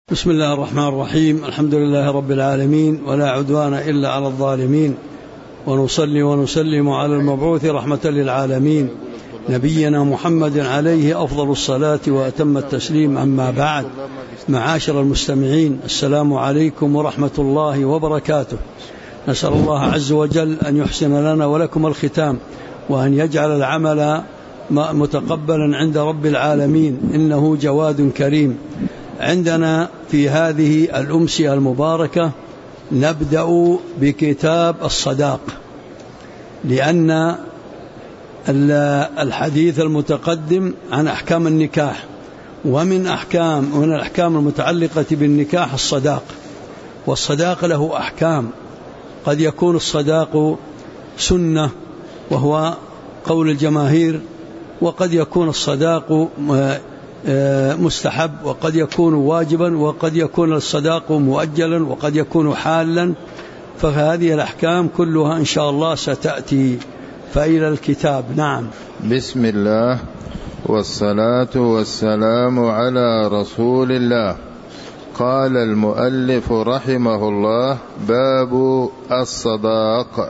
بسم الله الرحمن الرحيم. الحمد لله رب العالمين، ولا عدوان إلا على الظالمين، ونصلي ونسلم على المبعوث رحمة للعالمين نبينا محمد عليه أفضل الصلاة وأتم التسليم. أما بعد، معاشر المستمعين، السلام عليكم ورحمة الله وبركاته. نسأل الله عز وجل أن يحسن لنا ولكم الختام، وأن يجعل العمل متقبلا عند رب العالمين، إنه جواد كريم. عندنا في هذه الأمسية المباركة نبدأ بكتاب الصداق، لأن الحديث المتقدم عن أحكام النكاح، ومن الأحكام المتعلقة بالنكاح الصداق. والصداق له أحكام، قد يكون الصداق سنة وهو قول الجماهير، وقد يكون الصداق مستحب، وقد يكون واجبا، وقد يكون الصداق مؤجلا، وقد يكون حالا. فهذه الأحكام كلها إن شاء الله ستأتي. فإلى الكتاب. نعم. بسم الله والصلاة والسلام على رسول الله. قال المؤلف رحمه الله: باب الصداق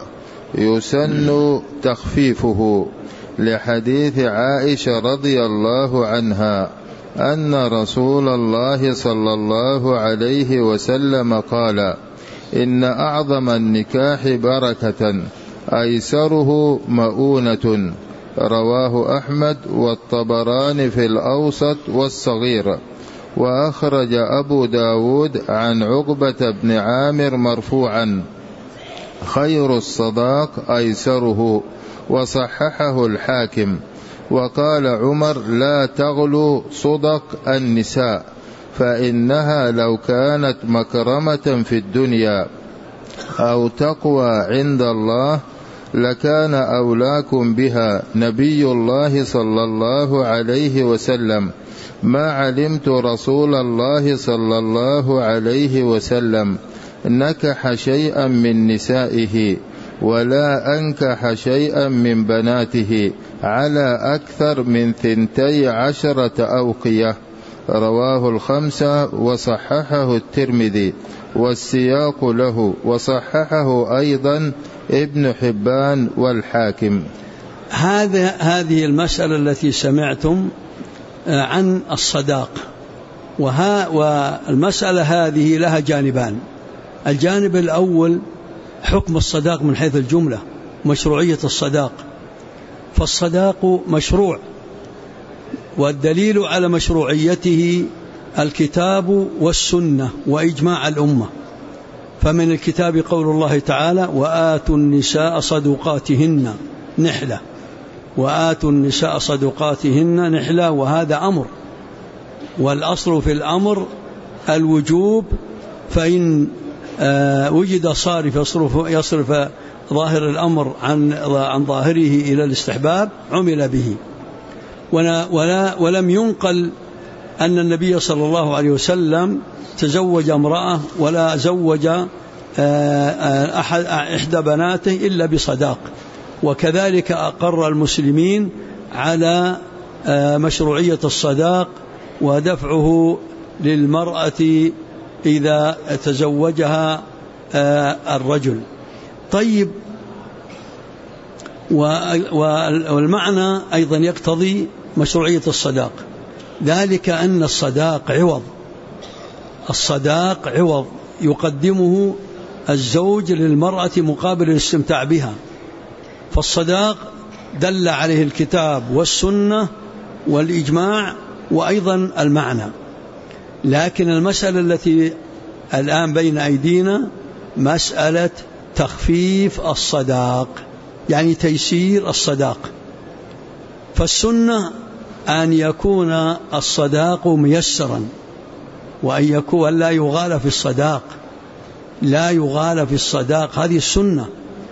يسن تخفيفه، لحديث عائشة رضي الله عنها أن رسول الله صلى الله عليه وسلم قال: إن أعظم النكاح بركة أيسره مؤونة. رواه أحمد والطبراني في الأوسط والصغير. وأخرج أبو داود عن عقبة بن عامر مرفوعا: خير الصداق أيسره. وصححه الحاكم. وقال عمر: لا تغلو صدق النساء، فإنها لو كانت مكرمة في الدنيا أو تقوى عند الله لكان أولاكم بها نبي الله صلى الله عليه وسلم. ما علمت رسول الله صلى الله عليه وسلم نكح شيئا من نسائه، ولا أنكح شيئا من بناته على أكثر من 12 أوقية. رواه الخمسة وصححه الترمذي، والسياق له، وصححه أيضا ابن حبان والحاكم. هذه المسألة التي سمعتم عن الصداق، والمسألة هذه لها جانبان. الجانب الأول حكم الصداق من حيث الجملة، مشروعية الصداق. فالصداق مشروع، والدليل على مشروعيته الكتاب والسنة وإجماع الأمة. فمن الكتاب قول الله تعالى: وآتوا النساء صدقاتهن نحلة. وآتوا النساء صدقاتهن نحلة، وهذا أمر، والأصل في الأمر الوجوب. فإن وجد صارف يصرف ظاهر الأمر عن ظاهره إلى الاستحباب عمل به. ولم ينقل أن النبي صلى الله عليه وسلم تزوج امرأة ولا زوج إحدى بناته إلا بصداق. وكذلك أقر المسلمين على مشروعية الصداق ودفعه للمرأة إذا تزوجها الرجل. طيب، والمعنى أيضا يقتضي مشروعية الصداق، ذلك أن الصداق عوض يقدمه الزوج للمرأة مقابل الاستمتاع بها. فالصداق دل عليه الكتاب والسنة والإجماع وأيضا المعنى. لكن المسألة التي الآن بين أيدينا مسألة تخفيف الصداق، يعني تيسير الصداق. فالسنة أن يكون الصداق ميسرا، وأن لا يغال في الصداق، هذه السنة.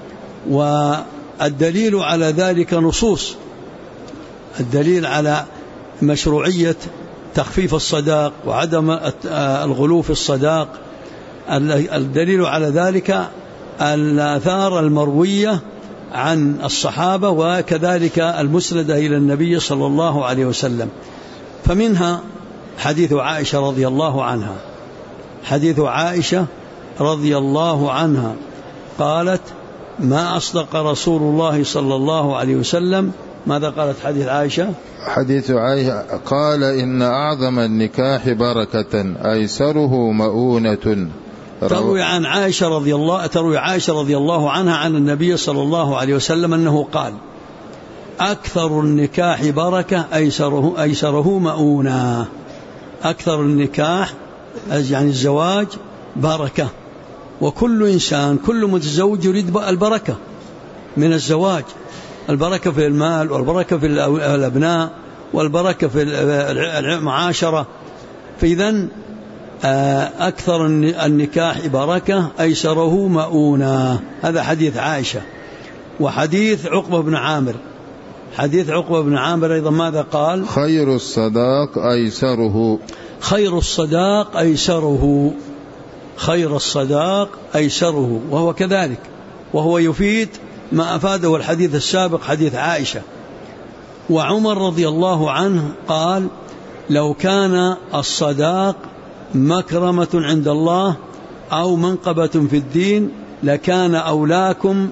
والدليل على ذلك نصوص، الدليل على مشروعية تخفيف الصداق وعدم الغلو في الصداق، الدليل على ذلك الآثار المروية عن الصحابة، وكذلك المسندة إلى النبي صلى الله عليه وسلم. فمنها حديث عائشة رضي الله عنها حديث عائشة رضي الله عنها قالت: ما أصدق رسول الله صلى الله عليه وسلم. ماذا قالت حديث عائشة؟ حديث عائشة قال: إن أعظم النكاح بركة أيسره مؤونة. تروي عائشة رضي الله عنها عن النبي صلى الله عليه وسلم أنه قال: أكثر النكاح بركة أيسره مؤونة. أكثر النكاح يعني الزواج بركة، وكل إنسان كل متزوج يريد البركة من الزواج، البركة في المال، والبركة في الأبناء، والبركة في المعاشرة. فإذن أكثر النكاح بركة أيسره مؤونة. هذا حديث عائشة. وحديث عقبة بن عامر، حديث عقبة بن عامر أيضا ماذا قال؟ خير الصداق أيسره. خير الصداق أيسره، خير الصداق أيسره، وهو كذلك، وهو يفيد ما أفاده الحديث السابق حديث عائشة. وعمر رضي الله عنه قال: لو كان الصداق مكرمة عند الله أو منقبة في الدين لكان أولاكم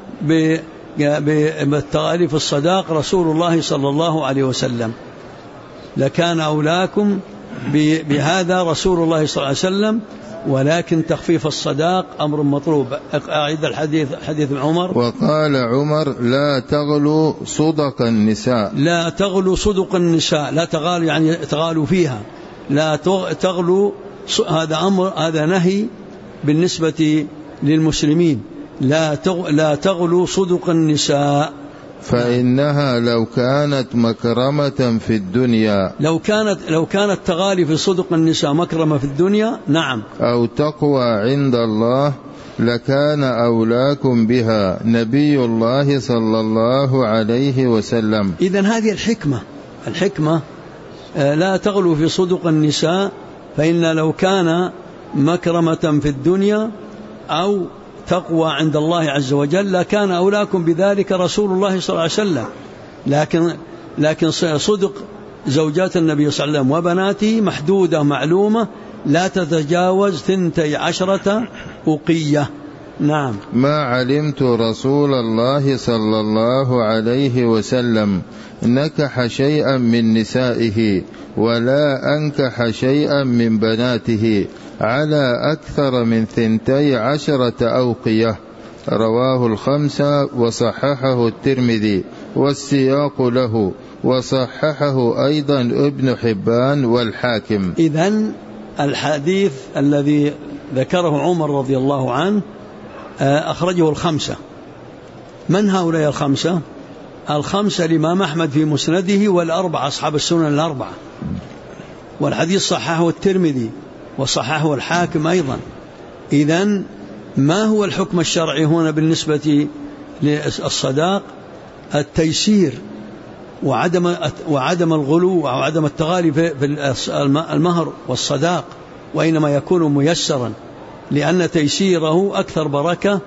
بالتغاليف الصداق رسول الله صلى الله عليه وسلم، لكان أولاكم بهذا رسول الله صلى الله عليه وسلم، ولكن تخفيف الصداق أمر مطلوب. أعيد الحديث، حديث عمر. وقال عمر: لا تغلوا صدق النساء. لا تغلوا صدق النساء، لا تغالوا يعني تغالوا فيها، لا تغلوا. هذا أمر، هذا نهي بالنسبة للمسلمين. لا تغلوا صدق النساء، فإنها لو كانت مكرمة في الدنيا، لو كانت تغالي في صدق النساء مكرمة في الدنيا، نعم، أو تقوى عند الله لكان أولاكم بها نبي الله صلى الله عليه وسلم. إذن هذه الحكمة لا تغلو في صدق النساء، فإن لو كان مكرمة في الدنيا أو تقوى عند الله عز وجل لكان أولاكم بذلك رسول الله صلى الله عليه وسلم. لكن صدق زوجات النبي صلى الله عليه وسلم وبناته محدودة معلومة، لا تتجاوز 12 أقية. نعم. ما علمت رسول الله صلى الله عليه وسلم نكح شيئا من نسائه ولا أنكح شيئا من بناته على أكثر من 12 أوقية. رواه الخمسة وصححه الترمذي والسياق له، وصححه أيضا ابن حبان والحاكم. إذن الحديث الذي ذكره عمر رضي الله عنه أخرجه الخمسة. من هؤلاء الخمسة؟ الخمسة الإمام أحمد في مسنده، والأربعة أصحاب السنن الأربعة، والحديث صححه الترمذي وصححه الحاكم أيضا. إذن ما هو الحكم الشرعي هنا بالنسبة للصداق؟ التيسير وعدم الغلو وعدم التغالي في المهر والصداق، وإنما يكون ميسرا، لأن تيسيره أكثر بركة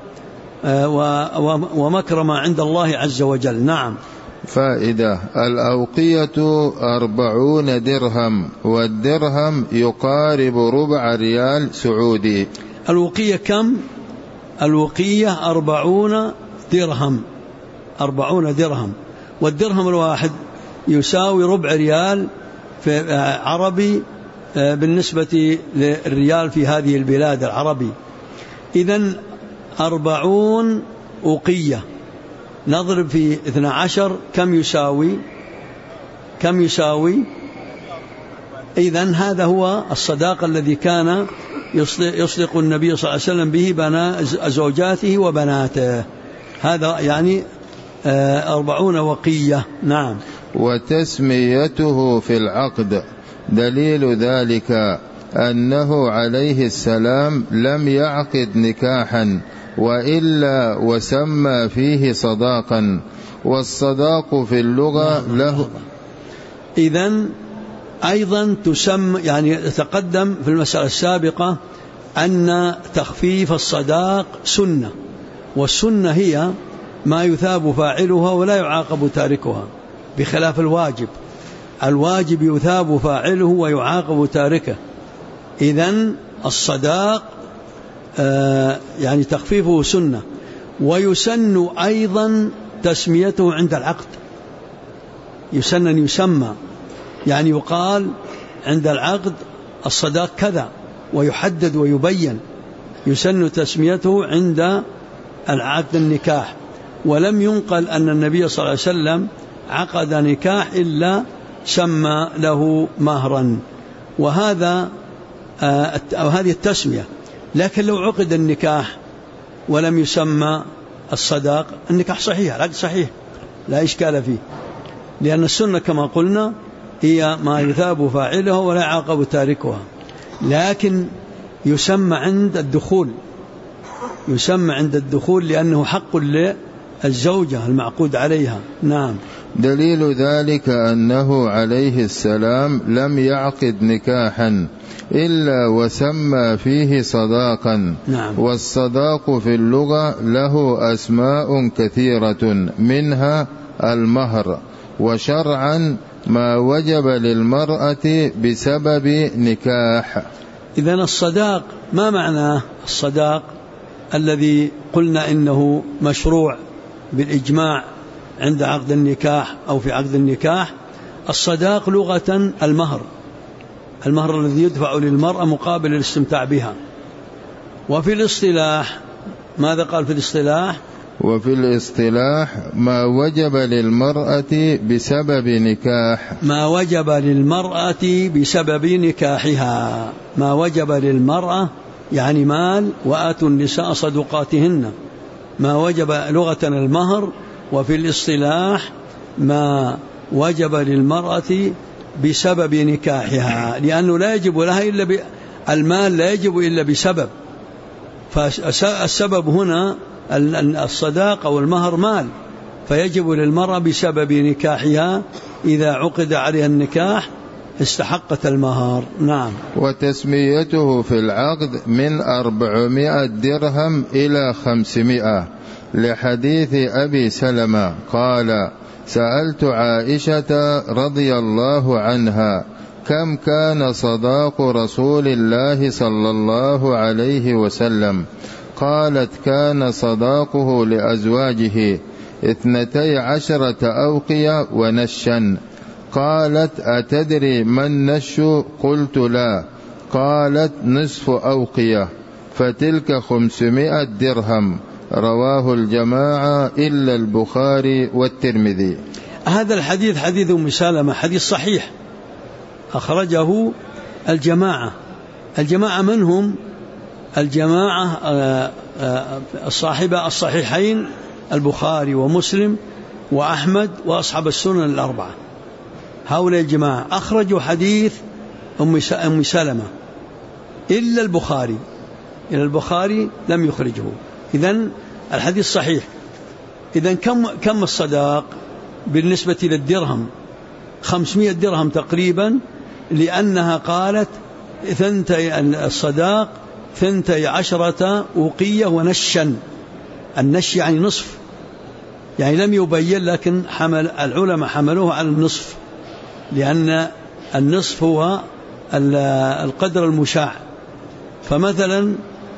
ومكرمة عند الله عز وجل. نعم. فائدة: الأوقية 40 درهم، والدرهم يقارب ربع ريال سعودي. الوقية كم؟ الوقية 40 درهم، 40 درهم، والدرهم الواحد يساوي ربع ريال في عربي بالنسبة للريال في هذه البلاد العربي. إذن 40 أوقية نضرب في 12 كم يساوي؟ إذن هذا هو الصداق الذي كان يصدق النبي صلى الله عليه وسلم به زوجاته وبناته، هذا يعني 40 وقية. نعم. وتسميته في العقد دليل ذلك أنه عليه السلام لم يعقد نكاحا وإلا وسمى فيه صداقا، والصداق في اللغة له. إذن أيضا تسمى، يعني تقدم في المسألة السابقة أن تخفيف الصداق سنة، والسنة هي ما يثاب فاعلها ولا يعاقب تاركها، بخلاف الواجب. الواجب يثاب فاعله ويعاقب تاركه. إذن الصداق يعني تخفيفه سنة. ويسن أيضا تسميته عند العقد، يسن أن يسمى، يعني يقال عند العقد الصداق كذا ويحدد ويبين، يسن تسميته عند العقد النكاح. ولم ينقل أن النبي صلى الله عليه وسلم عقد نكاح إلا سمى له مهرا، وهذه التسمية. لكن لو عقد النكاح ولم يسمى الصداق، النكاح صحيح، العقد صحيح لا إشكال فيه، لأن السنة كما قلنا هي ما يثاب فاعله ولا يعاقب تاركها. لكن يسمى عند الدخول، يسمى عند الدخول لأنه حق للزوجة المعقود عليها. نعم. دليل ذلك أنه عليه السلام لم يعقد نكاحا إلا وسمى فيه صداقا. نعم. والصداق في اللغة له أسماء كثيرة، منها المهر، وشرعا ما وجب للمرأة بسبب نكاح. إذن الصداق ما معناه؟ الصداق الذي قلنا إنه مشروع بالإجماع عند عقد النكاح أو في عقد النكاح. الصداق لغة المهر، المهر الذي يدفع للمرأة مقابل الاستمتاع بها. وفي الاصطلاح ماذا قال في الاصطلاح؟ وفي الاصطلاح ما وجب للمرأة بسبب نكاح، ما وجب للمرأة بسبب نكاحها. ما وجب للمرأة يعني مال، وآتوا النساء صدقاتهن، ما وجب لغة المهر. وفي الاصطلاح ما وجب للمرأة بسبب نكاحها، لأنه لا يجب لها إلا المال لا يجب إلا بسبب، فالسبب هنا الصداق أو المهر مال، فيجب للمرأة بسبب نكاحها، إذا عقد عليها النكاح استحقت المهر. نعم. وتسميته في العقد من 400 درهم إلى 500، لحديث أبي سلمة قال: سألت عائشة رضي الله عنها كم كان صداق رسول الله صلى الله عليه وسلم؟ قالت: كان صداقه لأزواجه 12 أوقية ونشا. قالت: أتدري ما النش؟ قلت: لا. قالت: نصف أوقية، فتلك 500 درهم. رواه الجماعة إلا البخاري والترمذي. هذا الحديث حديث أم سلمة حديث صحيح، أخرجه الجماعة. الجماعة من هم؟ الجماعة صاحب الصحيحين البخاري ومسلم وأحمد وأصحاب السنن الأربعة. هؤلاء الجماعة أخرجوا حديث أم سلمة إلا البخاري، إلا البخاري لم يخرجه. إذن الحديث صحيح. إذن كم الصداق بالنسبة للدرهم؟ 500 درهم تقريبا، لأنها قالت الصداق 12 أوقية ونشا. النش يعني نصف، يعني لم يبين، لكن العلماء حملوه على النصف، لأن النصف هو القدر المشاع. فمثلا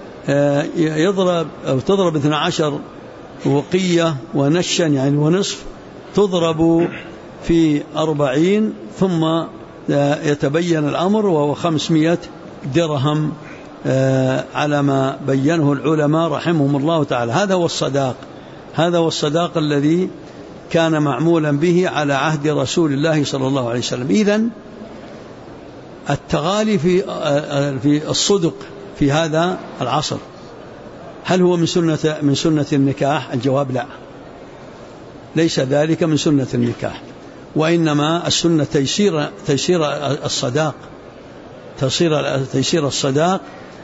تضرب 12 وقية ونشا يعني ونصف، تضرب في 40 ثم يتبين الأمر، وهو 500 درهم على ما بينه العلماء رحمهم الله تعالى. هذا هو الصداق، هذا هو الصداق الذي كان معمولا به على عهد رسول الله صلى الله عليه وسلم. إذن التغالي في الصدق في هذا العصر هل هو من سنة النكاح؟ الجواب لا، ليس ذلك من سنة النكاح، وإنما السنة تيسير الصداق، تيسير الصداق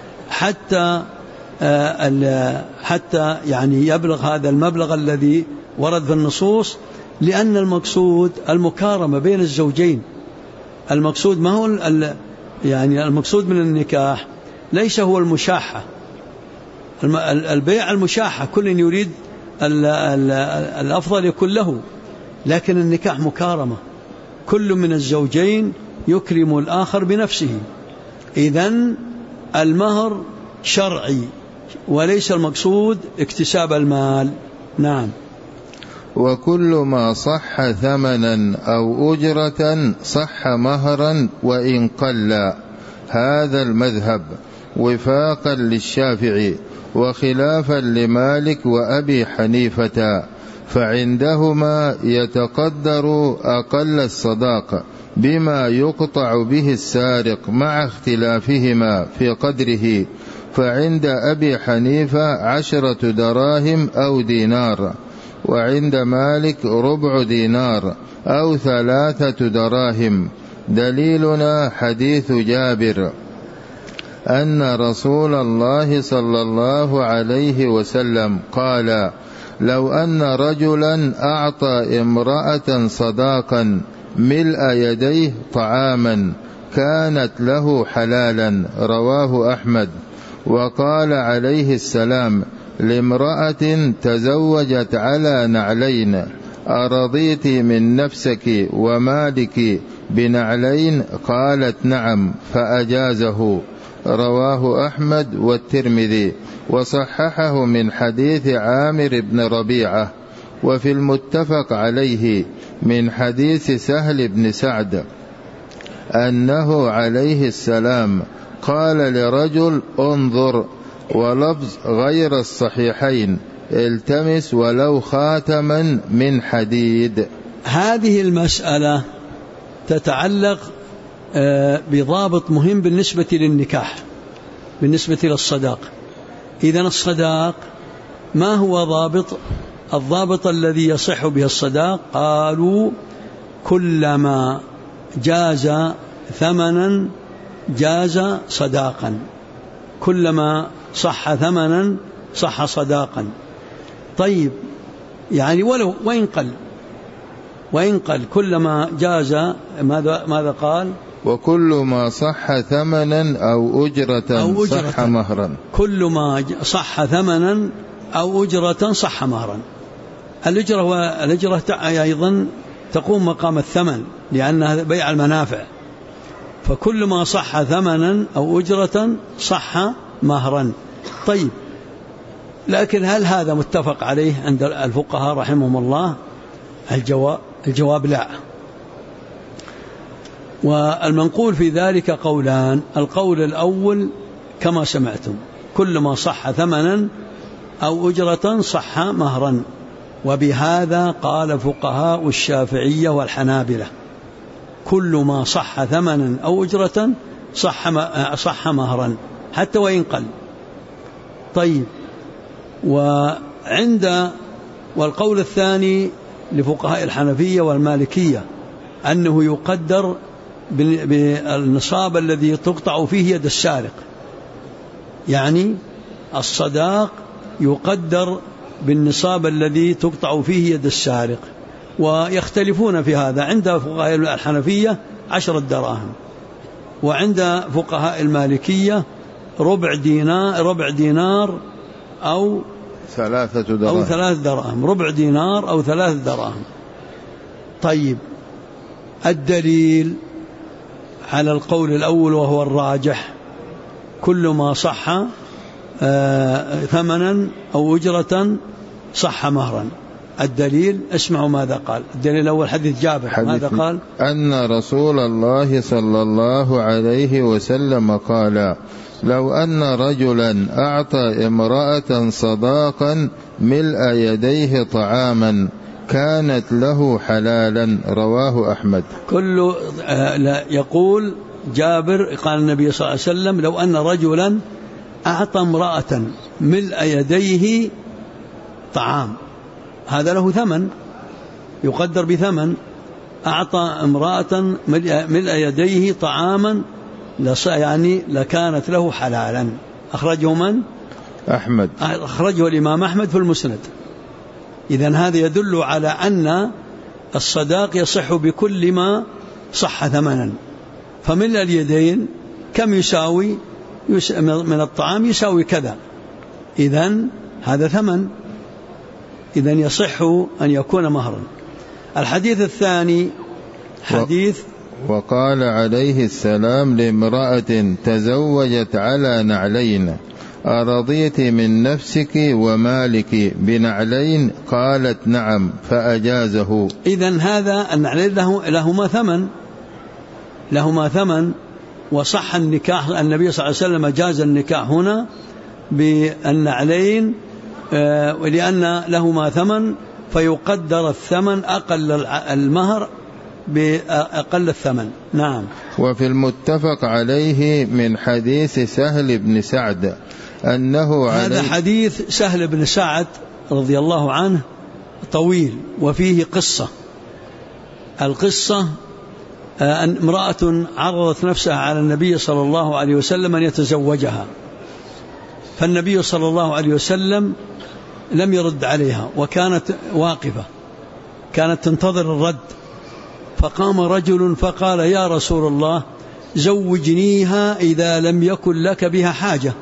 حتى يعني يبلغ هذا المبلغ الذي ورد في النصوص، لأن المقصود المكارمة بين الزوجين. المقصود ما هو يعني المقصود من النكاح ليس هو المشاحة، البيع المشاحة، كل يريد الأفضل يكون له، لكن النكاح مكارمة، كل من الزوجين يكرم الآخر بنفسه. إذن المهر شرعي وليس المقصود اكتساب المال. نعم. وكل ما صح ثمنا أو أجرة صح مهرا وإن قل. هذا المذهب وفاقا للشافعي وخلافا لمالك وأبي حنيفة، فعندهما يتقدر أقل الصداق بما يقطع به السارق مع اختلافهما في قدره، فعند أبي حنيفة 10 دراهم أو دينار، وعند مالك ربع دينار أو 3 دراهم. دليلنا حديث جابر أن رسول الله صلى الله عليه وسلم قال: لو أن رجلا أعطى امرأة صداقا ملء يديه طعاما كانت له حلالا. رواه أحمد. وقال عليه السلام لامرأة تزوجت على نعلين: أرضيت من نفسك ومالك بنعلين؟ قالت: نعم، فأجازه. رواه أحمد والترمذي، وصححه من حديث عامر بن ربيعة. وفي المتفق عليه من حديث سهل بن سعد أنه عليه السلام قال لرجل: انظر، ولفظ غير الصحيحين: التمس ولو خاتما من حديد. هذه المسألة تتعلق بضابط مهم بالنسبة للنكاح، بالنسبة للصداق. إذن الصداق ما هو ضابط؟ الضابط الذي يصح به الصداق قالوا: كلما جاز ثمنا جاز صداقا، كلما صح ثمنا صح صداقا. طيب، يعني ولو وإن قل كلما جاز ماذا قال؟ وكل ما صح ثمنا أو أجرة صح مهرا. كل ما صح ثمنا أو أجرة صح مهرا. الأجرة أيضا تقوم مقام الثمن لأنها بيع المنافع، فكل ما صح ثمنا أو أجرة صح مهرا. طيب، لكن هل هذا متفق عليه عند الفقهاء رحمهم الله؟ الجواب لا. والمنقول في ذلك قولان: القول الأول كما سمعتم: كل ما صح ثمنا أو أجرة صح مهرا. وبهذا قال فقهاء الشافعية والحنابلة: كل ما صح ثمنا أو أجرة صح مهرا حتى وإن قل. طيب، والقول الثاني لفقهاء الحنفية والمالكية أنه يقدر بالنصاب الذي تقطع فيه يد السارق، يعني الصداق يقدر بالنصاب الذي تقطع فيه يد السارق. ويختلفون في هذا، عند فقهاء الحنفية 10 دراهم، وعند فقهاء المالكية ربع دينار أو 3 دراهم. ربع دينار أو 3 دراهم. طيب، الدليل على القول الأول وهو الراجح: كل ما صح ثمنا أو أجرة صح مهرا. الدليل، اسمعوا ماذا قال. الدليل الأول حديث جابر، ماذا قال؟ أن رسول الله صلى الله عليه وسلم قال: لو أن رجلا أعطى امرأة صداقا ملء يديه طعاما كانت له حلالا. رواه أحمد. يقول جابر قال النبي صلى الله عليه وسلم: لو أن رجلا أعطى امرأة ملء يديه طعام، هذا له ثمن يقدر بثمن. أعطى امرأة ملء يديه طعاما يعني لكانت له حلالا. أخرجه من؟ أحمد. أخرجه الإمام أحمد في المسند. إذن هذا يدل على أن الصداق يصح بكل ما صح ثمنا. فملء اليدين كم يساوي من الطعام؟ يساوي كذا. إذن هذا ثمن، إذن يصح أن يكون مهرا. الحديث الثاني حديث وقال عليه السلام لامرأة تزوجت على نعلين: أرضيت من نفسك ومالك بنعلين؟ قالت: نعم، فأجازه. إذن هذا النعلين لهما ثمن وصح النكاح. النبي صلى الله عليه وسلم أجاز النكاح هنا بالنعلين ولأن لهما ثمن، فيقدر الثمن أقل المهر بأقل الثمن. نعم. وفي المتفق عليه من حديث سهل بن سعد أنه هذا حديث سهل بن سعد رضي الله عنه طويل وفيه قصة. القصة أن امرأة عرضت نفسها على النبي صلى الله عليه وسلم أن يتزوجها، فالنبي صلى الله عليه وسلم لم يرد عليها وكانت واقفة، كانت تنتظر الرد. فقام رجل فقال: يا رسول الله، زوجنيها إذا لم يكن لك بها حاجة.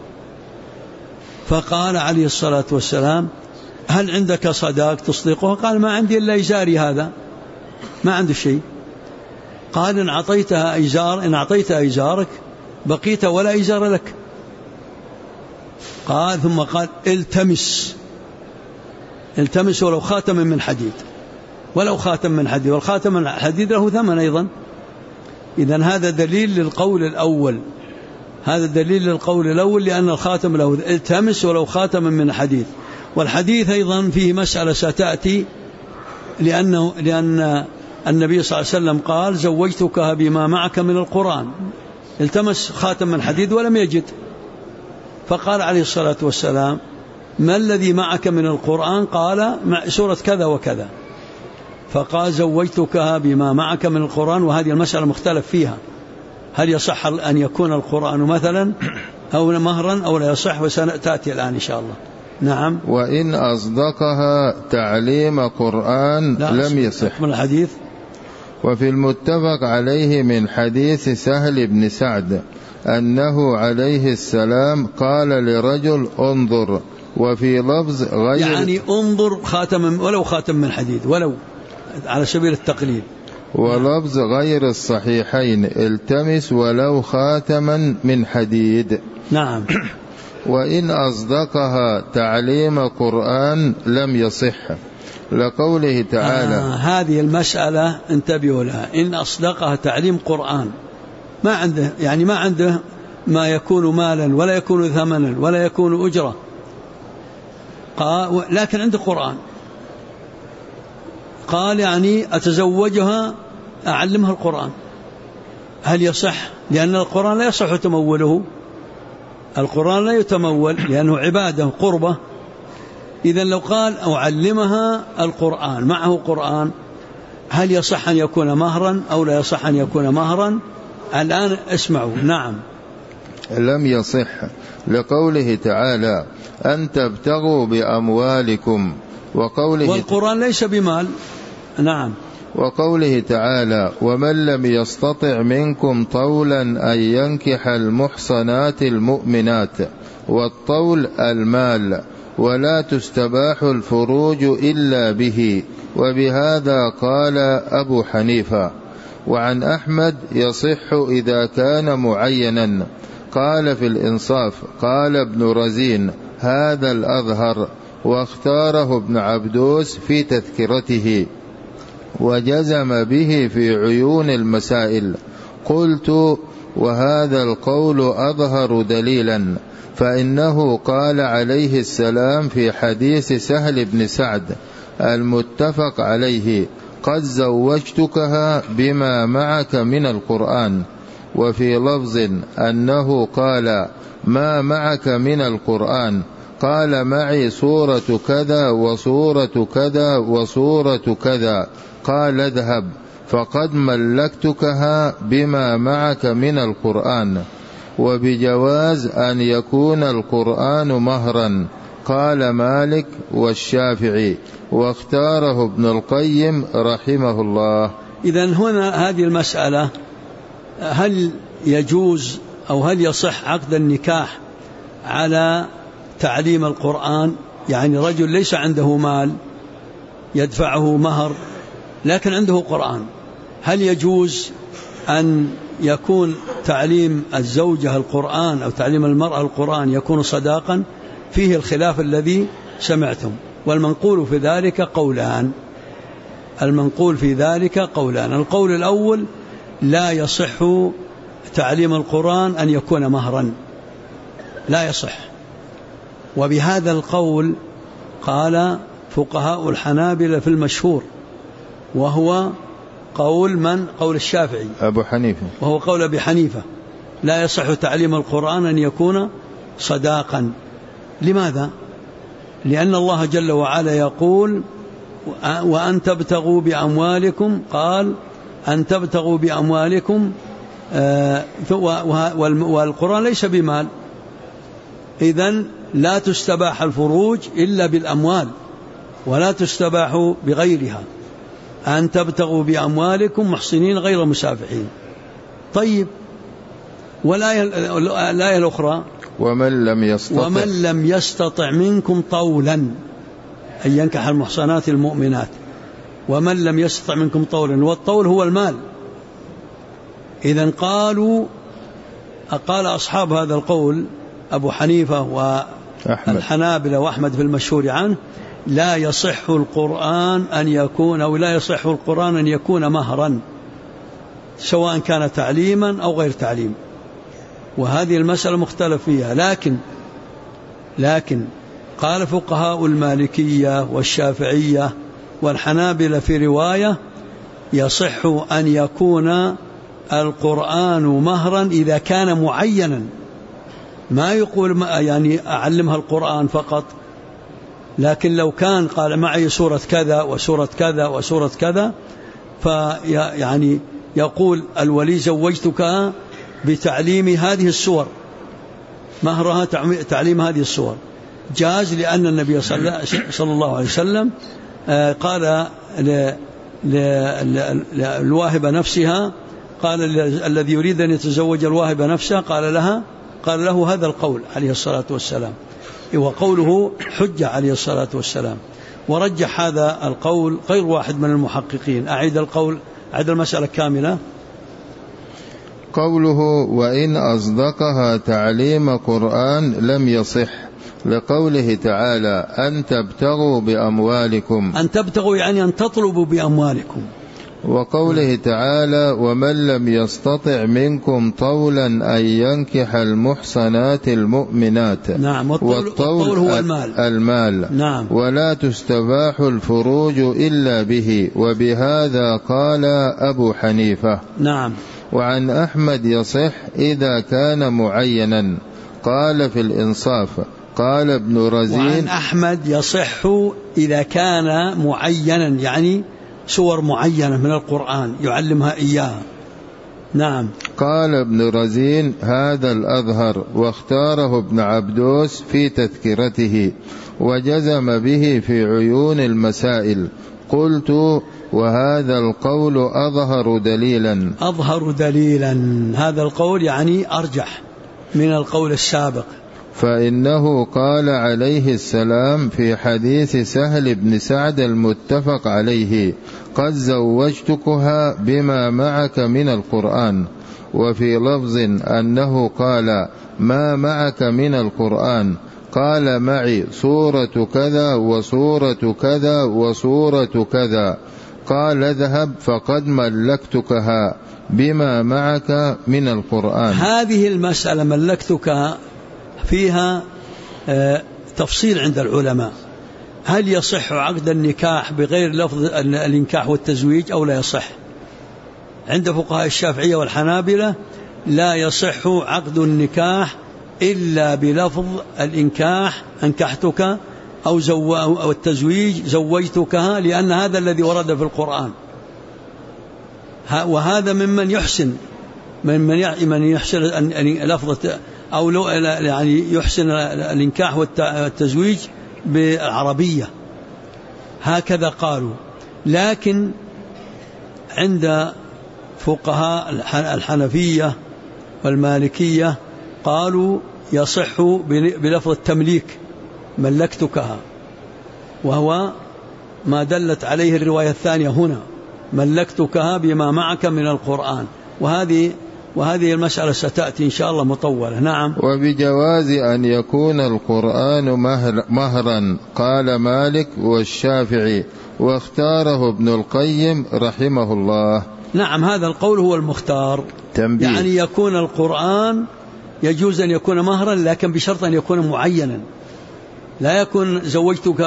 فقال عليه الصلاة والسلام: هل عندك صداق تصدقه؟ قال: ما عندي إلا إزاري هذا، ما عندي شيء. قال: إن أعطيتها إزارك بقيت ولا إزار لك. قال ثم قال: التمس ولو خاتم من حديد، والخاتم من الحديد له ثمن أيضا. إذن هذا دليل للقول الأول، لأن الخاتم له التمس ولو خاتم من حديد. والحديث أيضا فيه مسألة ستأتي، لأن النبي صلى الله عليه وسلم قال: زوجتكها بما معك من القرآن. التمس خاتم من حديد ولم يجد، فقال عليه الصلاة والسلام: ما الذي معك من القرآن؟ قال: سورة كذا وكذا. فقال: زوجتكها بما معك من القرآن. وهذه المسألة مختلف فيها، هل يصح أن يكون القرآن مثلا أو مهرا أو لا يصح، وسنأتي الآن إن شاء الله. نعم. وإن أصدقها تعليم قرآن لم يصح. من الحديث. وفي المتفق عليه من حديث سهل بن سعد أنه عليه السلام قال لرجل: انظر. وفي لفظ غير، يعني انظر خاتم ولو خاتم من حديد، ولو على سبيل التقليل. ولفظ غير الصحيحين: التمس ولو خاتما من حديد. نعم. وإن أصدقها تعليم قرآن لم يصح، لقوله تعالى. هذه المسألة انتبهوا لها. إن أصدقها تعليم قرآن، ما عنده ما يكون مالا ولا يكون ثمنا ولا يكون أجرة، لكن عنده قرآن. قال: يعني أتزوجها أعلمها القرآن. هل يصح؟ لأن القرآن لا يصح تموله، القرآن لا يتمول لأنه عبادة قربة. إذن لو قال: أعلمها القرآن، معه قرآن، هل يصح أن يكون مهرا أو لا يصح أن يكون مهرا؟ الآن اسمعوا. نعم. لم يصح، لقوله تعالى: أن تبتغوا بأموالكم. والقرآن ليس بمال. نعم. وقوله تعالى: ومن لم يستطع منكم طولا أن ينكح المحصنات المؤمنات. والطول المال، ولا تستباح الفروج إلا به. وبهذا قال أبو حنيفة. وعن أحمد: يصح إذا كان معينا. قال في الإنصاف: قال ابن رزين: هذا الأظهر، واختاره ابن عبدوس في تذكرته، وجزم به في عيون المسائل. قلت: وهذا القول أظهر دليلا، فإنه قال عليه السلام في حديث سهل بن سعد المتفق عليه: قد زوجتكها بما معك من القرآن. وفي لفظ أنه قال: ما معك من القرآن؟ قال: معي سورة كذا وسورة كذا وسورة كذا. قال: اذهب فقد ملكتكها بما معك من القرآن. وبجواز أن يكون القرآن مهرا، قال مالك والشافعي، واختاره ابن القيم رحمه الله. إذن هنا هذه المسألة، هل يجوز أو هل يصح عقد النكاح على تعليم القرآن؟ يعني رجل ليس عنده مال يدفعه مهر، لكن عنده قرآن، هل يجوز أن يكون تعليم الزوجة القرآن أو تعليم المرأة القرآن يكون صداقا؟ فيه الخلاف الذي سمعتم، والمنقول في ذلك قولان. القول الأول: لا يصح تعليم القرآن أن يكون مهرا، لا يصح. وبهذا القول قال فقهاء الحنابلة في المشهور، وهو قول من؟ قول الشافعي أبو حنيفة، وهو قول أبي حنيفة، لا يصح تعليم القرآن أن يكون صداقا. لماذا؟ لأن الله جل وعلا يقول: وأن تبتغوا بأموالكم، قال أن تبتغوا بأموالكم، والقرآن ليس بمال، إذن لا تستباح الفروج إلا بالأموال ولا تستباح بغيرها. أن تبتغوا بأموالكم محصنين غير مسافحين. طيب، والآية الأخرى: ومن لم يستطع منكم طولا أن ينكح المحصنات المؤمنات. ومن لم يستطع منكم طولا، والطول هو المال. إذن قال أصحاب هذا القول أبو حنيفة والحنابلة وأحمد في المشهور عنه: لا يصح القرآن أن يكون مهرا، سواء كان تعليما أو غير تعليم. وهذه المسألة مختلف فيها، لكن قال فقهاء المالكية والشافعية والحنابلة في رواية: يصح أن يكون القرآن مهرا إذا كان معينا، ما يقول يعني أعلمها القرآن فقط، لكن لو كان قال معي سورة كذا وسورة كذا وسورة كذا، فيعني يقول الولي: زوجتك بتعليم هذه السور، مهرها تعليم هذه السور، جاز، لأن النبي صلى الله عليه وسلم قال للواهبة نفسها، قال الذي يريد أن يتزوج الواهبة نفسها قال له هذا القول عليه الصلاة والسلام، وقوله حجة عليه الصلاة والسلام. ورجح هذا القول غير واحد من المحققين. أعيد المسألة كاملة. قوله: وإن أصدقها تعليم قرآن لم يصح، لقوله تعالى: أن تبتغوا بأموالكم. أن تبتغوا يعني أن تطلبوا بأموالكم. وقوله تعالى: ومن لم يستطع منكم طولا أن ينكح المحصنات المؤمنات. نعم. والطول هو المال. نعم. ولا تستباح الفروج إلا به، وبهذا قال أبو حنيفة. نعم. وعن أحمد: يصح إذا كان معينا. قال في الإنصاف: قال ابن رزين: وعن أحمد: يصح إذا كان معينا، يعني سور معينة من القرآن يعلمها إياها. نعم. قال ابن رزين: هذا الأظهر، واختاره ابن عبدوس في تذكرته، وجزم به في عيون المسائل. قلت: وهذا القول أظهر دليلا. هذا القول يعني أرجح من القول السابق، فإنه قال عليه السلام في حديث سهل بن سعد المتفق عليه: قد زوجتكها بما معك من القرآن. وفي لفظ أنه قال: ما معك من القرآن؟ قال: معي سورة كذا وسورة كذا وسورة كذا. قال: اذهب فقد ملكتكها بما معك من القرآن. هذه المسألة ملكتك فيها تفصيل عند العلماء، هل يصح عقد النكاح بغير لفظ الإنكاح والتزويج أو لا يصح؟ عند فقهاء الشافعية والحنابلة لا يصح عقد النكاح إلا بلفظ الإنكاح، أنكحتك، أو التزويج، زوجتكها، لأن هذا الذي ورد في القرآن. وهذا ممن يحسن لفظة، أو يعني يحسن الإنكاح والتزويج بالعربية، هكذا قالوا. لكن عند فقهاء الحنفية والمالكية قالوا يصح بلفظ التمليك، ملكتكها، وهو ما دلت عليه الرواية الثانية هنا، ملكتكها بما معك من القرآن. وهذه المسألة ستأتي إن شاء الله مطولة. نعم. وبجواز أن يكون القرآن مهرا قال مالك والشافعي، واختاره ابن القيم رحمه الله. نعم، هذا القول هو المختار. تنبيه. يعني يكون القرآن يجوز أن يكون مهرا، لكن بشرط أن يكون معينا. لا يكون زوجتك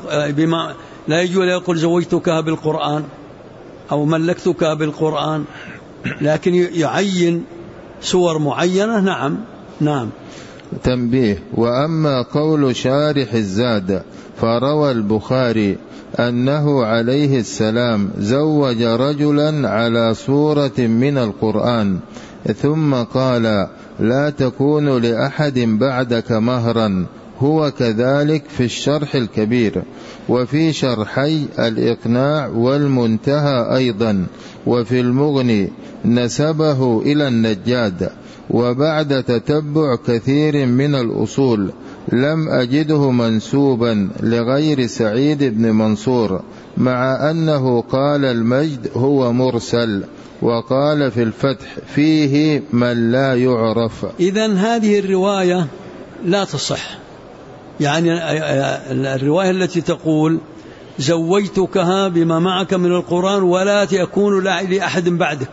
لا يجوز يقول زوجتك بالقرآن أو ملكتك بالقرآن، لكن يعين سور معينة. نعم. نعم. تنبيه. وأما قول شارح الزاد فروى البخاري أنه عليه السلام زوج رجلا على سورة من القرآن ثم قال لا تكون لأحد بعدك مهرا، هو كذلك في الشرح الكبير وفي شرحي الإقناع والمنتهى أيضا، وفي المغني نسبه إلى النجاد. وبعد تتبع كثير من الأصول لم أجده منسوبا لغير سعيد بن منصور، مع أنه قال المجد هو مرسل، وقال في الفتح فيه من لا يعرف. إذن هذه الرواية لا تصح. يعني الرواية التي تقول زوجتكها بما معك من القرآن ولا يكون لأحد بعدك،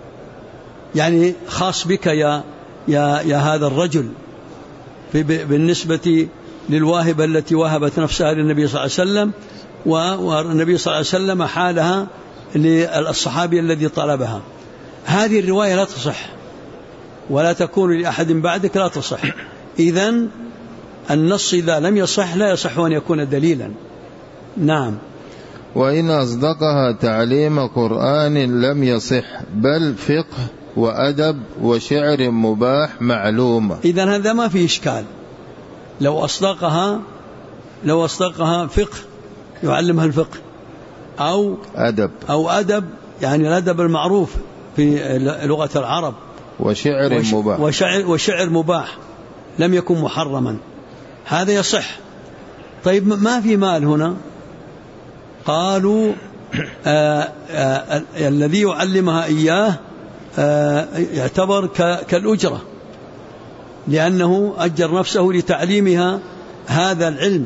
يعني خاص بك يا هذا الرجل بالنسبة للواهبة التي وهبت نفسها للنبي صلى الله عليه وسلم، والنبي صلى الله عليه وسلم حالها للصحابي الذي طلبها. هذه الرواية لا تصح، ولا تكون لأحد بعدك لا تصح. إذن النص إذا لم يصح لا يصح أن يكون دليلا. نعم. وإن أصدقها تعليم قرآن لم يصح، بل فقه وأدب وشعر مباح معلوم. إذن هذا ما في إشكال. لو أصدقها فقه يعلمها الفقه أو أدب يعني الأدب المعروف في لغة العرب، وشعر مباح لم يكن محرما، هذا يصح. طيب ما في مال هنا؟ قالوا الذي يعلمها إياه يعتبر كالأجرة، لأنه أجر نفسه لتعليمها هذا العلم،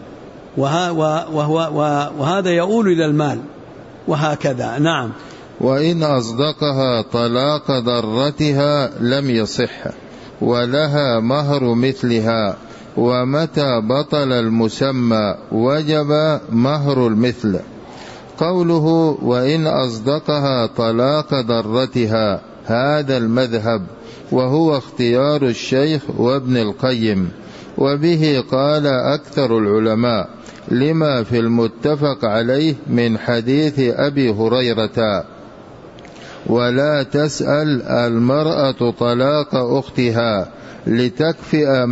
وهذا يؤول إلى المال، وهكذا. نعم. وإن أصدقها طلاق ضرتها لم يصح، ولها مهر مثلها، ومتى بطل المسمى وجب مهر المثل. قوله وإن أصدقها طلاق ضرتها هذا المذهب، وهو اختيار الشيخ وابن القيم، وبه قال أكثر العلماء، لما في المتفق عليه من حديث أبي هريرة ولا تسأل المرأة طلاق أختها لتكفئ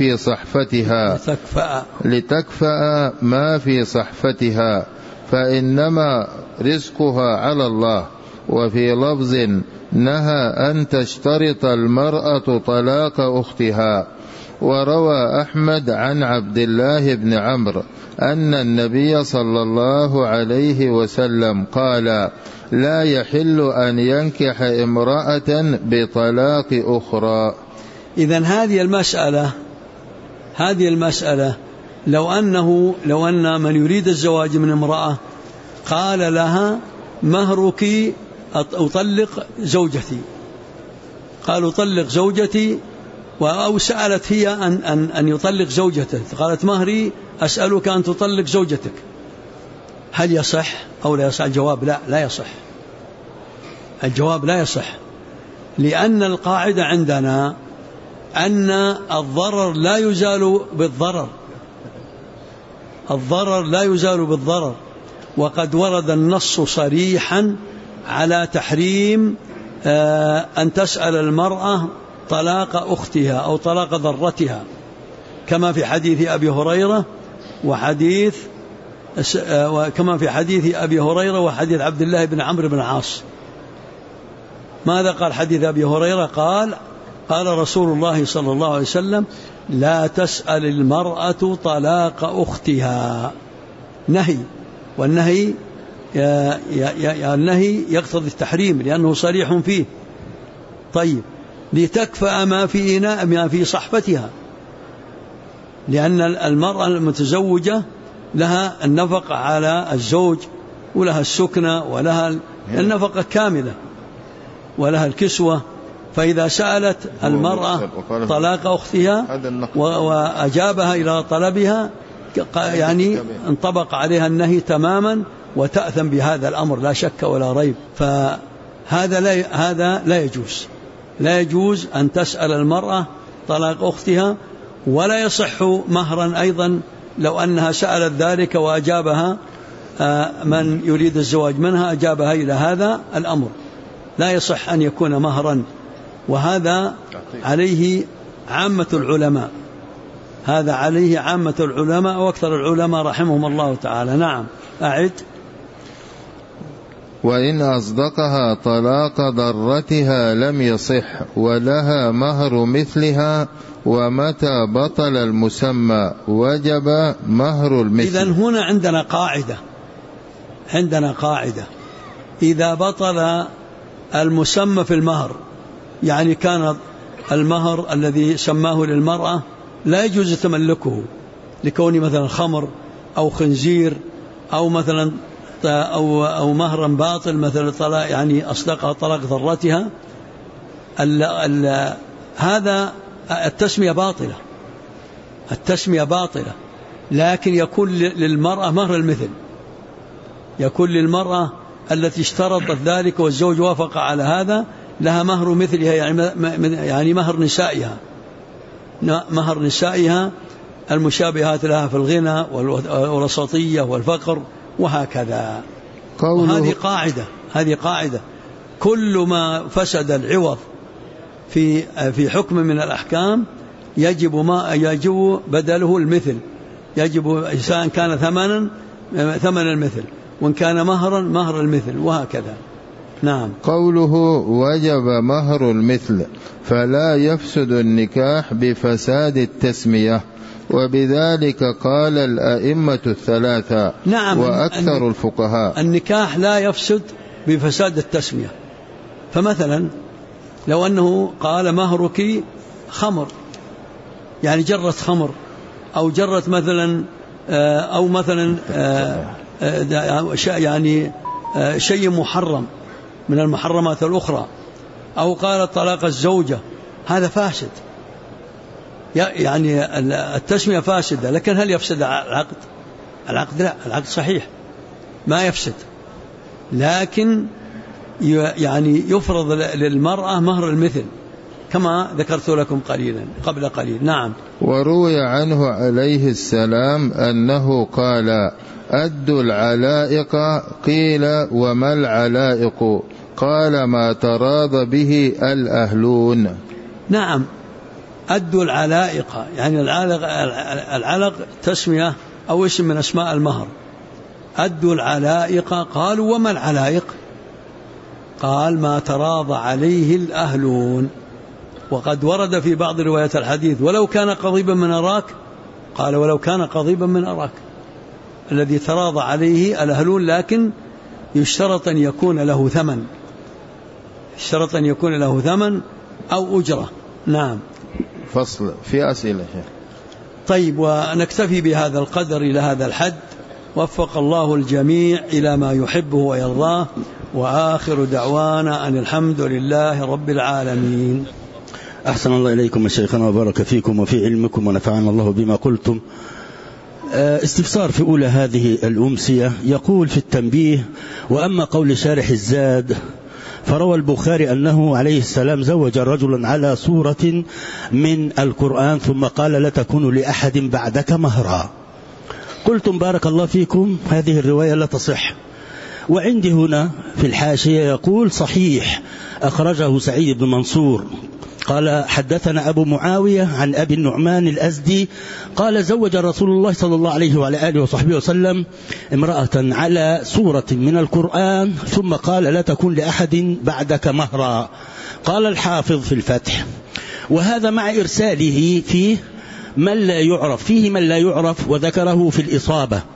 ما في صحفتها فإنما رزقها على الله. وفي لفظ نهى أن تشترط المرأة طلاق أختها. وروى أحمد عن عبد الله بن عمرو أن النبي صلى الله عليه وسلم قال لا يحل أن ينكح امرأة بطلاق أخرى. إذن هذه المسألة لو أن من يريد الزواج من امرأة قال لها مهرك أطلق زوجتي، قالوا طلق زوجتي، أو سألت هي أن يطلق زوجته، قالت مهري أسألك أن تطلق زوجتك، هل يصح أو لا يصح؟ الجواب لا يصح. الجواب لا يصح، لأن القاعدة عندنا أن الضرر لا يزال بالضرر، وقد ورد النص صريحا على تحريم أن تسأل المرأة طلاق أختها أو طلاق ضرتها، كما في حديث أبي هريرة وحديث عبد الله بن عمرو بن العاص. ماذا قال حديث أبي هريرة؟ قال رسول الله صلى الله عليه وسلم لا تسأل المرأة طلاق أختها، نهي، والنهي النهي يقتضي التحريم لأنه صريح فيه. طيب لتكفأ ما في إناء ما في صحفتها، لأن المرأة المتزوجة لها النفقة على الزوج ولها السكنة ولها النفقة كاملة ولها الكسوة. فإذا سألت المرأة طلاق أختها وأجابها إلى طلبها يعني انطبق عليها النهي تماما وتأثم بهذا الأمر لا شك ولا ريب. فهذا لا يجوز أن تسأل المرأة طلاق أختها، ولا يصح مهرا أيضا لو أنها سألت ذلك وأجابها من يريد الزواج منها أجابها إلى هذا الأمر، لا يصح أن يكون مهرا. وهذا عليه عامة العلماء، هذا عليه عامة العلماء وأكثر العلماء رحمهم الله تعالى. نعم أعد. وإن أصدقها طلاق ضرتها لم يصح ولها مهر مثلها، ومتى بطل المسمى وجب مهر المثل. إذن هنا عندنا قاعدة إذا بطل المسمى في المهر، يعني كان المهر الذي سماه للمرأة لا يجوز تملكه لكونه مثلا خمر أو خنزير أو مثلا أو مهرا باطل مثل طلاق يعني أصدقها طلاق ضرتها، هذا التسمية باطلة، لكن يكون للمرأة مهر المثل، يكون للمرأة التي اشترطت ذلك والزوج وافق على هذا لها مهر مثلها، يعني مهر نسائها المشابهات لها في الغنى والوسطية والفقر وهكذا. هذه قاعدة كل ما فسد العوض في حكم من الأحكام يجب بدله المثل، يجب إن كان ثمن المثل، وإن كان مهرا مهر المثل وهكذا. نعم. قوله وجب مهر المثل فلا يفسد النكاح بفساد التسمية، وبذلك قال الأئمة الثلاثة. نعم. وأكثر الفقهاء. النكاح لا يفسد بفساد التسمية. فمثلا لو أنه قال مهرك خمر، يعني جرت خمر أو جرت مثلا أو مثلا يعني شيء محرم من المحرمات الأخرى، أو قال طلاق الزوجة، هذا فاسد، يعني التسمية فاسدة. لكن هل يفسد العقد؟ لا، العقد صحيح ما يفسد، لكن يعني يفرض للمرأة مهر المثل كما ذكرت لكم قبل قليل. نعم. وروي عنه عليه السلام أنه قال أدوا العلائق، قيل وما العلائق؟ قال ما تراض به الأهلون. نعم، أدوا العلائق، يعني العلق تسمية أو اسم من أسماء المهر. أدوا العلائق، قالوا وما العلائق؟ قال ما تراض عليه الأهلون. وقد ورد في بعض روايات الحديث ولو كان قضيبا من أراك، قال ولو كان قضيبا من أراك، الذي تراضى عليه الأهلون، لكن يشترط أن يكون له ثمن أو أجرة. نعم. فصل في أسئلة. طيب، ونكتفي بهذا القدر إلى هذا الحد، وفق الله الجميع إلى ما يحبه ويرضاه، وآخر دعوانا أن الحمد لله رب العالمين. أحسن الله إليكم شيخنا وبارك فيكم وفي علمكم ونفعنا الله بما قلتم. استفسار في أولى هذه الأمسية، يقول في التنبيه: وأما قول شارح الزاد فروى البخاري أنه عليه السلام زوج رجلا على سورة من القرآن ثم قال لا تكون لأحد بعدك مهرا. قلتم بارك الله فيكم هذه الرواية لا تصح، وعندي هنا في الحاشية يقول صحيح، أخرجه سعيد بن منصور قال حدثنا أبو معاوية عن أبي النعمان الأزدي قال زوج رسول الله صلى الله عليه وعلى آله وصحبه وسلم امرأة على سورة من القرآن ثم قال لا تكون لأحد بعدك مهرا. قال الحافظ في الفتح: وهذا مع إرساله فيه من لا يعرف، وذكره في الإصابة.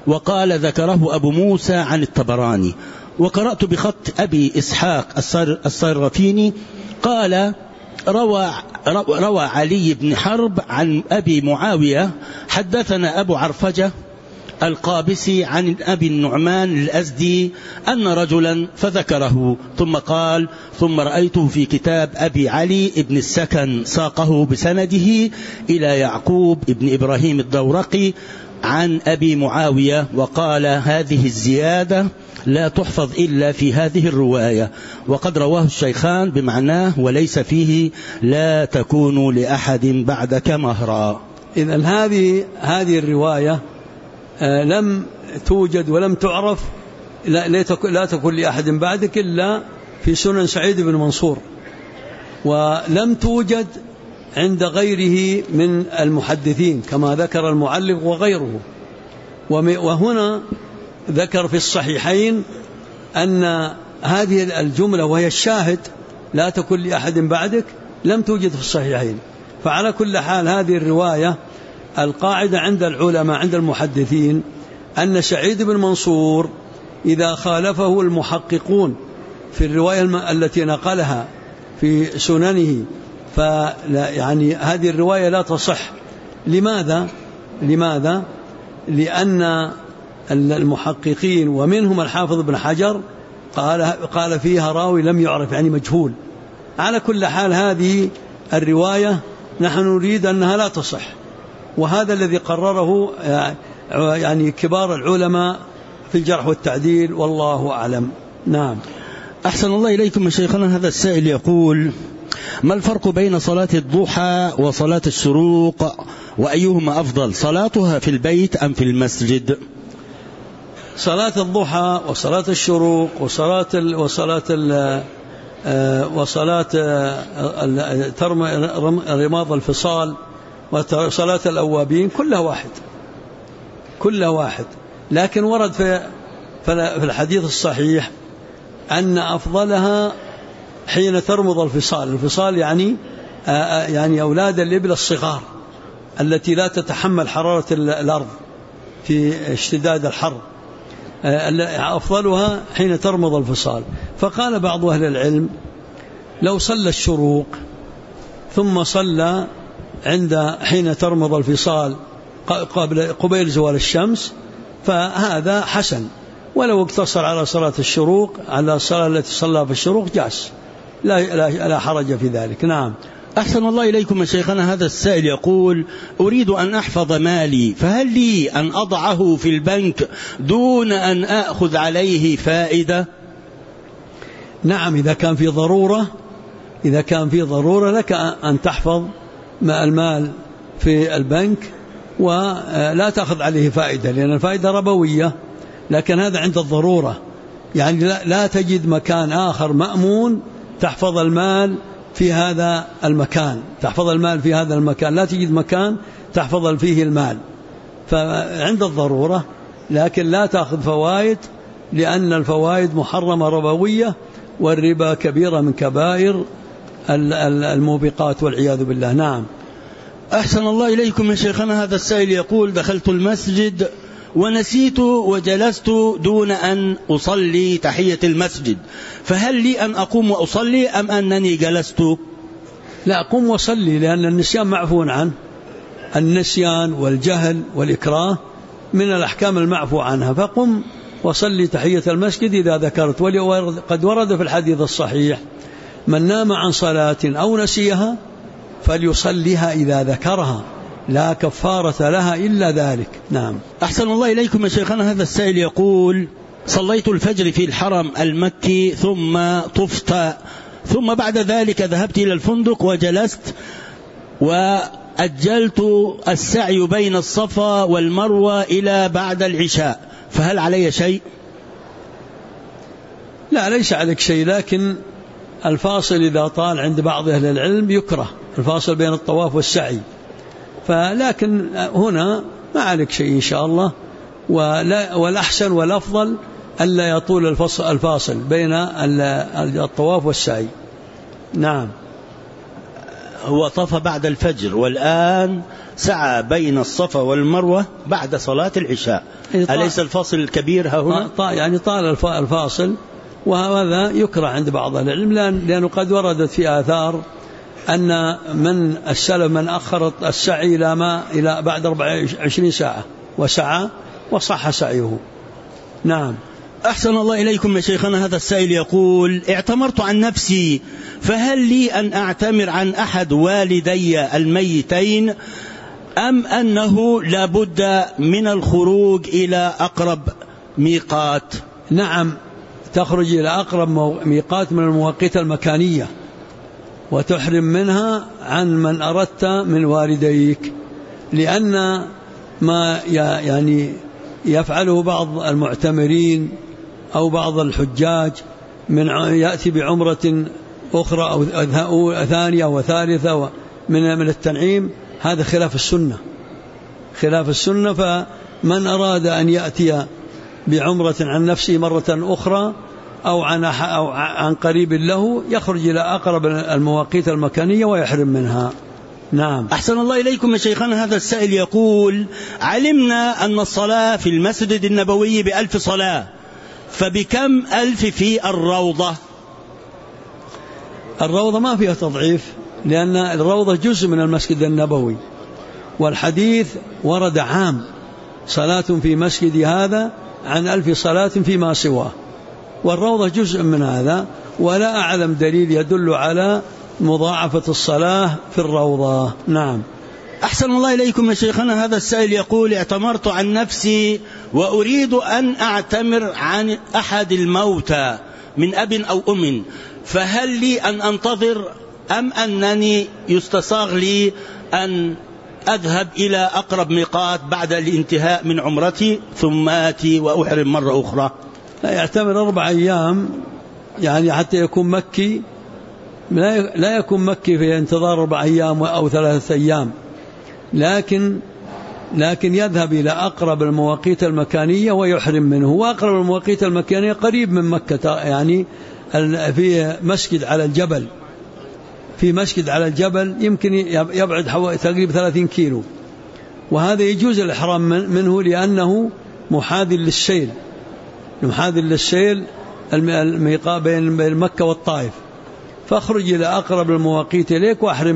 وقال روى أبو موسى عن الطبراني. وقرأت بخط أبي إسحاق الصيرفيني قال روى علي بن حرب عن أبي معاوية حدثنا أبو عرفجة القابسي عن أبي النعمان الأزدي أن رجلا فذكره ثم قال ثم رأيته في كتاب أبي علي ابن السكن ساقه بسنده إلى يعقوب ابن إبراهيم الدورقي عن أبي معاوية وقال هذه الزيادة لا تحفظ إلا في هذه الرواية وقد رواه الشيخان بمعناه وليس فيه لا تكون لأحد بعدك مهرا. إذن هذه الرواية لم توجد ولم تعرف لا تكون لأحد بعدك إلا في سنن سعيد بن منصور، ولم توجد عند غيره من المحدثين كما ذكر المعلق وغيره. وهنا ذكر في الصحيحين أن هذه الجملة وهي الشاهد لا تكن لأحد بعدك لم توجد في الصحيحين. فعلى كل حال هذه الرواية القاعدة عند العلماء عند المحدثين أن سعيد بن منصور إذا خالفه المحققون في الرواية التي نقلها في سننه يعني هذه الرواية لا تصح. لماذا؟ لأن المحققين ومنهم الحافظ بن حجر قال فيها راوي لم يعرف يعني مجهول. على كل حال هذه الرواية نحن نريد أنها لا تصح، وهذا الذي قرره يعني كبار العلماء في الجرح والتعديل والله أعلم. نعم. أحسن الله إليكم شيخنا. هذا السائل يقول ما الفرق بين صلاة الضحى وصلاة الشروق وأيهما أفضل صلاتها في البيت أم في المسجد؟ صلاة الضحى وصلاة الشروق وصلاة رماض الفصال وصلاة الأوابين كلها واحد، لكن ورد في الحديث الصحيح أن أفضلها حين ترمض الفصال يعني أولاد الإبل الصغار التي لا تتحمل حرارة الأرض في اشتداد الحر، أفضلها حين ترمض الفصال. فقال بعض أهل العلم لو صلى الشروق ثم صلى حين ترمض الفصال قبيل زوال الشمس فهذا حسن، ولو اقتصر على صلاة الشروق على الصلاة التي صلى في الشروق جاز، لا حرج في ذلك. نعم. أحسن الله إليكم شيخنا. هذا السائل يقول أريد أن أحفظ مالي فهل لي أن أضعه في البنك دون أن أخذ عليه فائدة؟ نعم، إذا كان في ضرورة لك أن تحفظ المال في البنك ولا تأخذ عليه فائدة، لأن الفائدة ربوية، لكن هذا عند الضرورة، يعني لا تجد مكان آخر مأمون تحفظ المال في هذا المكان، لا تجد مكان تحفظ فيه المال، فعند الضرورة، لكن لا تأخذ فوائد، لأن الفوائد محرمة ربوية، والربا كبيرة من كبائر الموبقات والعياذ بالله. نعم. أحسن الله إليكم يا شيخنا. هذا السائل يقول دخلت المسجد ونسيت وجلست دون أن أصلي تحية المسجد، فهل لي أن أقوم وأصلي أم أنني جلست؟ لا، قم وصلي، لأن النسيان معفو عنه. النسيان والجهل والإكراه من الأحكام المعفو عنها، فقم وصلي تحية المسجد إذا ذكرت. وقد ورد في الحديث الصحيح من نام عن صلاة أو نسيها فليصليها إذا ذكرها، لا كفارة لها إلا ذلك. نعم. أحسن الله إليكم يا شيخنا. هذا السائل يقول صليت الفجر في الحرم المكي ثم طفت، ثم بعد ذلك ذهبت إلى الفندق وجلست وأجلت السعي بين الصفا والمروة إلى بعد العشاء، فهل علي شيء؟ لا، ليس عليك شيء، لكن الفاصل إذا طال عند بعض أهل العلم يكره الفاصل بين الطواف والسعي، لكن هنا ما عليك شيء إن شاء الله. والأحسن والأفضل ألا يطول الفاصل بين الطواف والسعي. نعم. هو طاف بعد الفجر والآن سعى بين الصفا والمروة بعد صلاة العشاء، أليس الفاصل الكبير ها هنا؟ يعني طال الفاصل، وهذا يكره عند بعض العلم، لأنه قد وردت في آثار أن من السلف من أخر السعي إلى بعد 24 ساعة وسعى وصح سعيه. نعم. أحسن الله إليكم يا شيخنا. هذا السائل يقول: اعتمرت عن نفسي، فهل لي أن أعتمر عن أحد والدي الميتين، أم أنه لابد من الخروج إلى أقرب ميقات؟ نعم، تخرج إلى أقرب ميقات من المواقيت المكانية وتحرم منها عن من أردت من والديك، لأن ما يعني يفعله بعض المعتمرين أو بعض الحجاج من يأتي بعمرة أخرى أو ثانية وثالثة من التنعيم، هذا خلاف السنة، خلاف السنة. فمن أراد أن يأتي بعمرة عن نفسه مرة أخرى أو عن قريب له يخرج إلى أقرب المواقيت المكانية ويحرم منها. نعم. أحسن الله إليكم يا شيخنا. هذا السائل يقول: علمنا أن الصلاة في المسجد النبوي ب1000 صلاة، فبكم 1000 في الروضة؟ الروضة ما فيها تضعيف، لأن الروضة جزء من المسجد النبوي، والحديث ورد عام: صلاة في مسجد هذا عن 1000 صلاة فيما سواه، والروضة جزء من هذا، ولا أعلم دليل يدل على مضاعفة الصلاة في الروضة. نعم. أحسن الله إليكم يا شيخنا. هذا السائل يقول: اعتمرت عن نفسي وأريد أن أعتمر عن أحد الموتى من أب أو أم، فهل لي أن أنتظر أم أنني يستصاغ لي أن أذهب إلى أقرب ميقات بعد الانتهاء من عمرتي ثم آتي وأحرم مرة أخرى؟ لا، يعتمر 4 أيام يعني حتى يكون مكي، لا يكون مكي في انتظار 4 أيام أو 3 أيام، لكن يذهب إلى أقرب المواقيت المكانية ويحرم منه. وأقرب المواقيت المكانية قريب من مكة، يعني في مسجد على الجبل، في مسجد على الجبل يمكن يبعد حوالي تقريبا 30 كيلو، وهذا يجوز الإحرام منه لأنه محاذ للسيل، محاذ للسيل الميقات بين مكة والطائف، فاخرج إلى أقرب المواقيت إليك وأحرم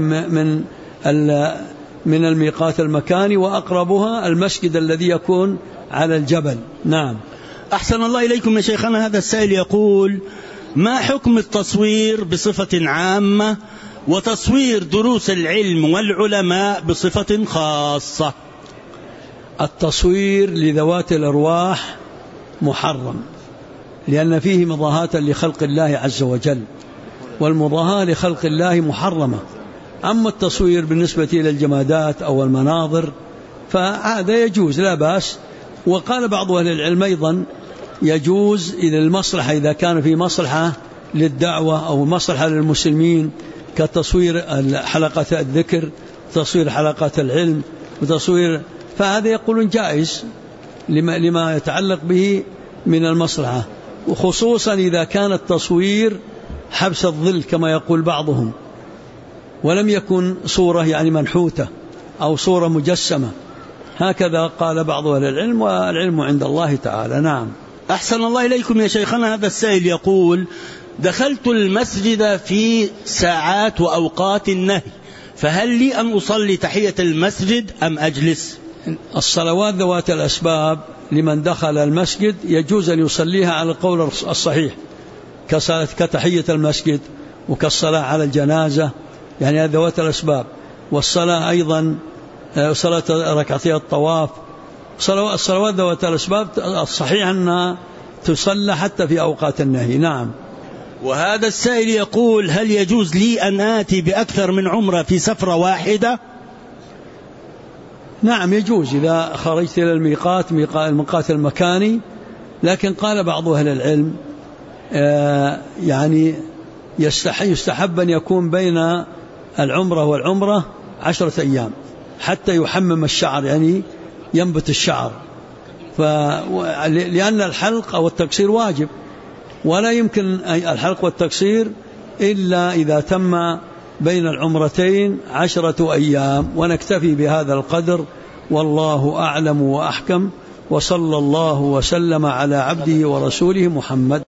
من الميقات المكاني، وأقربها المسجد الذي يكون على الجبل. نعم. أحسن الله إليكم يا شيخنا. هذا السائل يقول: ما حكم التصوير بصفة عامة وتصوير دروس العلم والعلماء بصفة خاصة؟ التصوير لذوات الأرواح محرم، لأن فيه مضاهاة لخلق الله عز وجل، والمضاهاة لخلق الله محرمة. أما التصوير بالنسبة إلى الجمادات أو المناظر فهذا يجوز لا بأس. وقال بعض أهل العلم أيضا يجوز إلى المصلحة، إذا كان في مصلحة للدعوة أو مصلحة للمسلمين، كتصوير حلقة الذكر، تصوير حلقات العلم، وتصوير، فهذا يقولون جائز لما يتعلق به من المصلحة، وخصوصا إذا كان التصوير حبس الظل كما يقول بعضهم، ولم يكن صورة يعني منحوتة أو صورة مجسمة، هكذا قال بعض أهل العلم، والعلم عند الله تعالى. نعم. أحسن الله إليكم يا شيخنا. هذا السائل يقول: دخلت المسجد في ساعات وأوقات النهي، فهل لي أن أصلي تحية المسجد أم أجلس؟ الصلوات ذوات الأسباب لمن دخل المسجد يجوز أن يصليها على القول الصحيح، كتحية المسجد وكالصلاة على الجنازة، يعني ذوات الأسباب. والصلاة أيضا صلاة ركعتي الطواف، الصلوات ذوات الأسباب الصحيح أنها تصلى حتى في أوقات النهي. نعم. وهذا السائل يقول: هل يجوز لي أن آتي بأكثر من عمرة في سفرة واحدة؟ نعم يجوز إذا خرجت إلى الميقات المكاني، لكن قال بعض أهل العلم يعني يستحب أن يكون بين العمرة والعمرة 10 أيام حتى يحمم الشعر، يعني ينبت الشعر، لأن الحلق أو التقصير واجب، ولا يمكن الحلق والتقصير إلا إذا تم بين العمرتين 10 أيام. ونكتفي بهذا القدر، والله أعلم وأحكم، وصلى الله وسلم على عبده ورسوله محمد.